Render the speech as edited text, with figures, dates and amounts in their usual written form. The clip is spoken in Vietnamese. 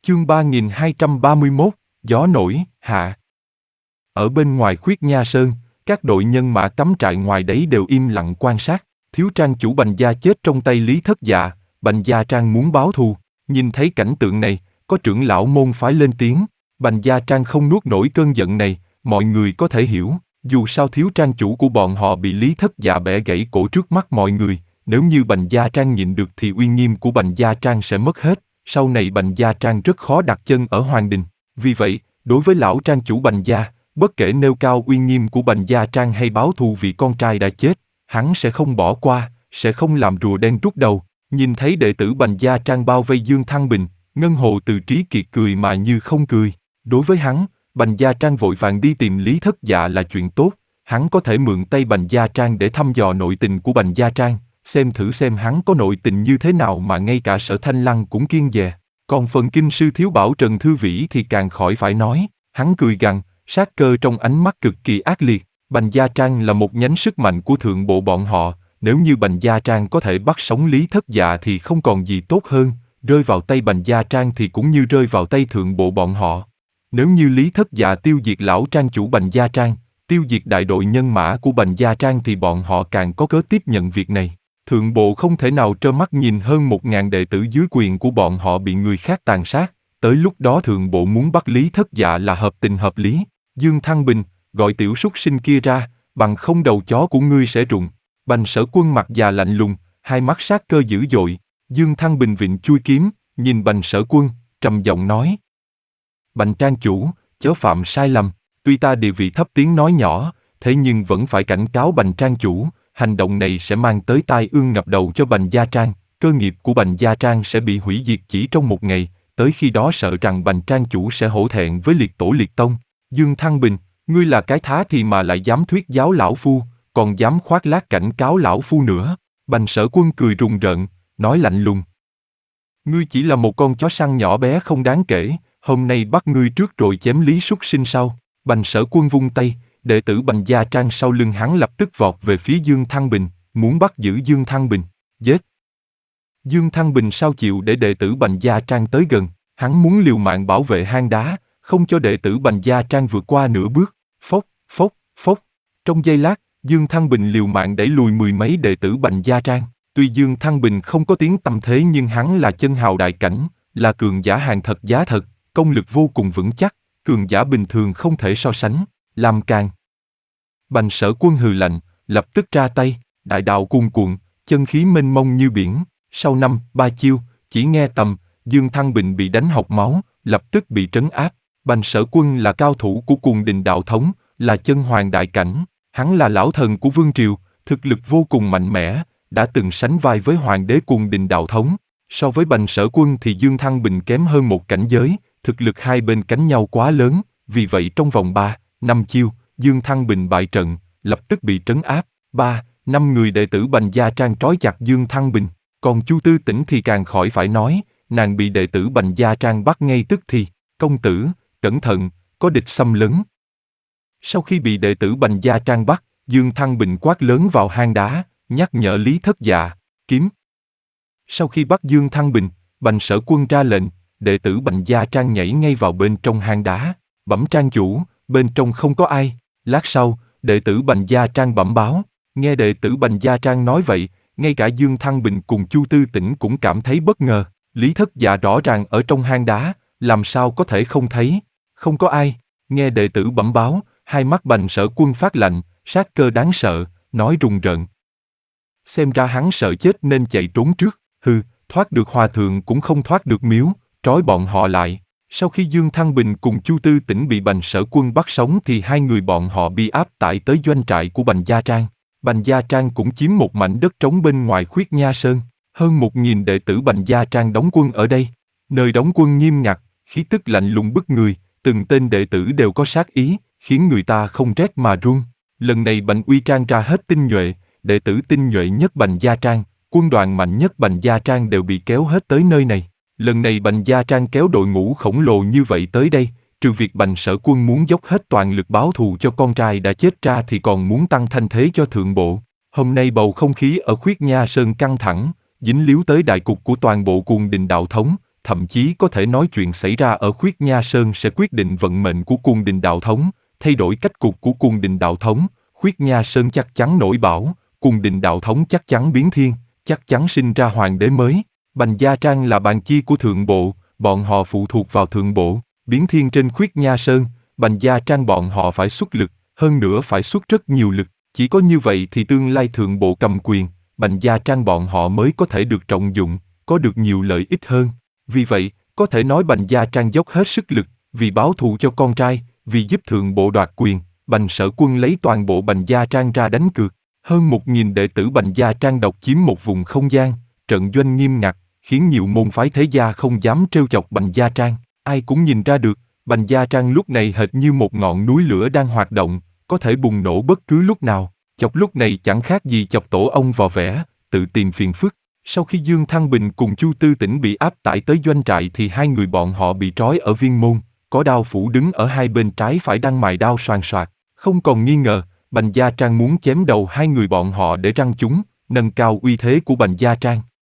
Chương 3231, Gió nổi, hạ. Ở bên ngoài Khuyết Nha Sơn, các đội nhân mã cắm trại ngoài đấy đều im lặng quan sát. Thiếu trang chủ Bành Gia chết trong tay Lý Thất Dạ, Bành Gia Trang muốn báo thù. Nhìn thấy cảnh tượng này, có trưởng lão môn phái lên tiếng. Bành Gia Trang không nuốt nổi cơn giận này, mọi người có thể hiểu. Dù sao thiếu trang chủ của bọn họ bị Lý Thất Dạ bẻ gãy cổ trước mắt mọi người. Nếu như Bành Gia Trang nhịn được thì uy nghiêm của Bành Gia Trang sẽ mất hết. Sau này Bành Gia Trang rất khó đặt chân ở Hoàng Đình. Vì vậy, đối với lão trang chủ Bành Gia, bất kể nêu cao uy nghiêm của Bành Gia Trang hay báo thù vì con trai đã chết, hắn sẽ không bỏ qua, sẽ không làm rùa đen rút đầu. Nhìn thấy đệ tử Bành Gia Trang bao vây Dương Thăng Bình, Ngân Hồ Từ Trí Kiệt cười mà như không cười. Đối với hắn, Bành Gia Trang vội vàng đi tìm Lý Thất Dạ là chuyện tốt. Hắn có thể mượn tay Bành Gia Trang để thăm dò nội tình của Bành Gia Trang, xem thử xem hắn có nội tình như thế nào mà ngay cả Sở Thanh Lăng cũng kiêng dè. Còn phần kinh sư thiếu bảo Trần Thư Vĩ thì càng khỏi phải nói, hắn cười gằn, sát cơ trong ánh mắt cực kỳ ác liệt. Bành Gia Trang là một nhánh sức mạnh của thượng bộ bọn họ, nếu như Bành Gia Trang có thể bắt sống Lý Thất Dạ thì không còn gì tốt hơn, rơi vào tay Bành Gia Trang thì cũng như rơi vào tay thượng bộ bọn họ. Nếu như Lý Thất Dạ tiêu diệt lão trang chủ Bành Gia Trang, tiêu diệt đại đội nhân mã của Bành Gia Trang thì bọn họ càng có cớ tiếp nhận việc này. Thượng bộ không thể nào trơ mắt nhìn hơn 1.000 đệ tử dưới quyền của bọn họ bị người khác tàn sát, tới lúc đó thượng bộ muốn bắt Lý Thất Dạ là hợp tình hợp lý. Dương Thăng Bình, gọi tiểu súc sinh kia ra, bằng không đầu chó của ngươi sẽ rụng. Bành Sở Quân mặt già lạnh lùng, hai mắt sát cơ dữ dội. Dương Thăng Bình vịn chui kiếm, nhìn Bành Sở Quân, trầm giọng nói. Bành trang chủ, chớ phạm sai lầm, tuy ta địa vị thấp tiếng nói nhỏ, thế nhưng vẫn phải cảnh cáo Bành trang chủ, hành động này sẽ mang tới tai ương ngập đầu cho Bành Gia Trang, cơ nghiệp của Bành Gia Trang sẽ bị hủy diệt chỉ trong một ngày, tới khi đó sợ rằng Bành trang chủ sẽ hổ thẹn với liệt tổ liệt tông. Dương Thăng Bình, ngươi là cái thá thì mà lại dám thuyết giáo lão phu, còn dám khoác lác cảnh cáo lão phu nữa. Bành Sở Quân cười rùng rợn, nói lạnh lùng. Ngươi chỉ là một con chó săn nhỏ bé không đáng kể, hôm nay bắt ngươi trước rồi chém Lý súc sinh sau. Bành Sở Quân vung tay, đệ tử Bành Gia Trang sau lưng hắn lập tức vọt về phía Dương Thăng Bình, muốn bắt giữ Dương Thăng Bình, giết. Dương Thăng Bình sao chịu để đệ tử Bành Gia Trang tới gần, hắn muốn liều mạng bảo vệ hang đá, không cho đệ tử Bành Gia Trang vượt qua nửa bước. Phốc, phốc, phốc. Trong giây lát, Dương Thăng Bình liều mạng đẩy lùi mười mấy đệ tử Bành Gia Trang. Tuy Dương Thăng Bình không có tiếng tăm thế nhưng hắn là chân hào đại cảnh, là cường giả hàng thật giá thật, công lực vô cùng vững chắc, cường giả bình thường không thể so sánh. Làm càn. Bành Sở Quân hừ lạnh, lập tức ra tay, đại đạo cuồn cuộn, chân khí mênh mông như biển. Sau 5-3 chiêu, chỉ nghe tầm, Dương Thăng Bình bị đánh hộc máu, lập tức bị trấn áp. Bành Sở Quân là cao thủ của Cuồng Đình đạo thống, là chân hoàng đại cảnh, hắn là lão thần của vương triều, thực lực vô cùng mạnh mẽ, đã từng sánh vai với hoàng đế Cuồng Đình đạo thống. So với Bành Sở Quân thì Dương Thăng Bình kém hơn một cảnh giới, thực lực hai bên cánh nhau quá lớn, vì vậy trong vòng 3-5 chiêu, Dương Thăng Bình bại trận, lập tức bị trấn áp. 3-5 người đệ tử Bành Gia Trang trói chặt Dương Thăng Bình, còn Chu Tư Tĩnh thì càng khỏi phải nói, nàng bị đệ tử Bành Gia Trang bắt ngay tức thì. Công tử, cẩn thận, có địch xâm lấn. Sau khi bị đệ tử Bành Gia Trang bắt, Dương Thăng Bình quát lớn vào hang đá, nhắc nhở Lý Thất Dạ, kiếm. Sau khi bắt Dương Thăng Bình, Bành Sở Quân ra lệnh, đệ tử Bành Gia Trang nhảy ngay vào bên trong hang đá, bẩm trang chủ, bên trong không có ai. Lát sau, đệ tử Bành Gia Trang bẩm báo, nghe đệ tử Bành Gia Trang nói vậy, ngay cả Dương Thăng Bình cùng Chu Tư Tĩnh cũng cảm thấy bất ngờ, Lý Thất Dạ rõ ràng ở trong hang đá, làm sao có thể không thấy, không có ai. Nghe đệ tử bẩm báo, hai mắt Bành Sở Quân phát lạnh, sát cơ đáng sợ, nói rùng rợn. Xem ra hắn sợ chết nên chạy trốn trước, hừ, thoát được hòa thượng cũng không thoát được miếu, trói bọn họ lại. Sau khi Dương Thăng Bình cùng Chu Tư Tĩnh bị Bành Sở Quân bắt sống thì hai người bọn họ bị áp tải tới doanh trại của Bành Gia Trang. Bành Gia Trang cũng chiếm một mảnh đất trống bên ngoài Khuyết Nha Sơn, hơn 1.000 đệ tử Bành Gia Trang đóng quân ở đây. Nơi đóng quân nghiêm ngặt, khí tức lạnh lùng bức người, từng tên đệ tử đều có sát ý, khiến người ta không rét mà run. Lần này Bành Uy Trang ra hết tinh nhuệ, đệ tử tinh nhuệ nhất Bành Gia Trang, quân đoàn mạnh nhất Bành Gia Trang đều bị kéo hết tới nơi này. Lần này Bành Gia Trang kéo đội ngũ khổng lồ như vậy tới đây, trừ việc Bành Sở Quân muốn dốc hết toàn lực báo thù cho con trai đã chết ra thì còn muốn tăng thanh thế cho thượng bộ. Hôm nay bầu không khí ở Khuyết Nha Sơn căng thẳng, dính líu tới đại cục của toàn bộ Cuồng Đình đạo thống, thậm chí có thể nói chuyện xảy ra ở Khuyết Nha Sơn sẽ quyết định vận mệnh của Cuồng Đình đạo thống, thay đổi cách cục của Cuồng Đình đạo thống, Khuyết Nha Sơn chắc chắn nổi bão, Cuồng Đình đạo thống chắc chắn biến thiên, chắc chắn sinh ra hoàng đế mới. Bành Gia Trang là bàn chi của thượng bộ, bọn họ phụ thuộc vào thượng bộ, biến thiên trên Khuyết Nha Sơn, Bành Gia Trang bọn họ phải xuất lực, hơn nữa phải xuất rất nhiều lực, chỉ có như vậy thì tương lai thượng bộ cầm quyền, Bành Gia Trang bọn họ mới có thể được trọng dụng, có được nhiều lợi ích hơn. Vì vậy, có thể nói Bành Gia Trang dốc hết sức lực, vì báo thù cho con trai, vì giúp thượng bộ đoạt quyền, Bành Sở Quân lấy toàn bộ Bành Gia Trang ra đánh cược. Hơn 1.000 đệ tử Bành Gia Trang độc chiếm một vùng không gian, trận doanh nghiêm ngặt, khiến nhiều môn phái thế gia không dám trêu chọc Bành Gia Trang. Ai cũng nhìn ra được, Bành Gia Trang lúc này hệt như một ngọn núi lửa đang hoạt động, có thể bùng nổ bất cứ lúc nào. Chọc lúc này chẳng khác gì chọc tổ ông vò vẽ, tự tìm phiền phức. Sau khi Dương Thăng Bình cùng Chu Tư Tĩnh bị áp tải tới doanh trại thì hai người bọn họ bị trói ở viên môn, có đao phủ đứng ở hai bên trái phải đang mài đao xoàn xoạc. Không còn nghi ngờ, Bành Gia Trang muốn chém đầu hai người bọn họ để răng chúng, nâng cao uy thế của Bành Gia Trang.